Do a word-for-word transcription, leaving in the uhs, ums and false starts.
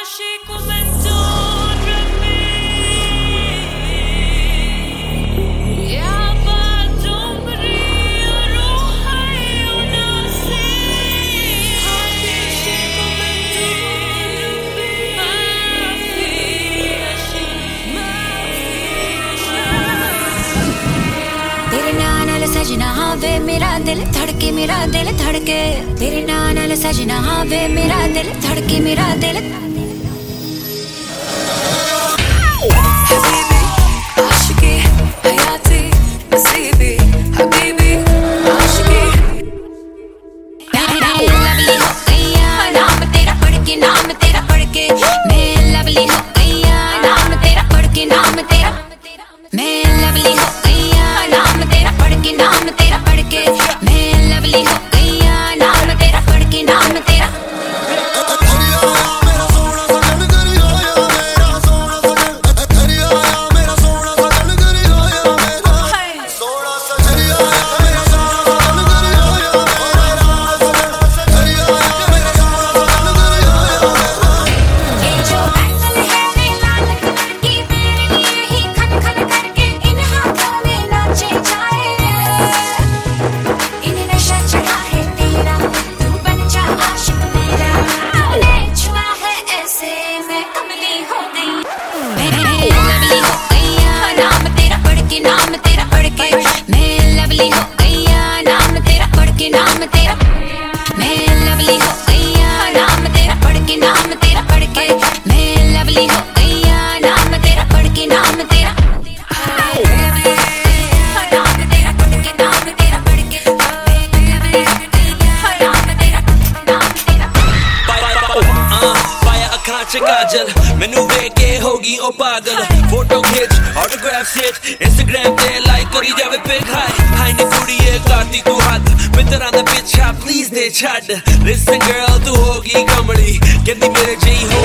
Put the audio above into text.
सजना वे मेरा दिल धड़के मेरा दिल धड़के तेरे नाल सजना वे मेरा दिल धड़के मेरा दिल हबीबी आशिकी हयाती नसीबी हबीबी आशिकी लवली हो गया नाम तेरा पढ़ के नाम तेरा पढ़ के मैं लवली हो गया नाम तेरा पढ़ के नाम तेरा मैं लवली हो गया नाम तेरा पढ़ के नाम तेरा पढ़ के मैं लवली हो गया नाम तेरा पढ़ के नाम तेरा नाम तेरा पढ़ के मैं लवली हो गया नाम तेरा पढ़ के नाम तेरा मैं लवली हो गया नाम तेरा पढ़ के नाम तेरा पढ़ के मैं लवली हो गया नाम तेरा पढ़ के नाम तेरा नाम तेरा पढ़ के नाम तेरा पढ़ के नाम तेरा पाया अखां च काजल मैनू वेख के होगी ओ पागल फोटो खिच ऑटोग्राफ सेट इंस्टाग्राम ते लाइक करी जावे पिक हाय हाय नी कुड़िए करदी तू हद मित्तरां दा पिछा प्लीज दे छड्ड लिसन गर्ल तू होगी कमली कहंदी मेरे जेही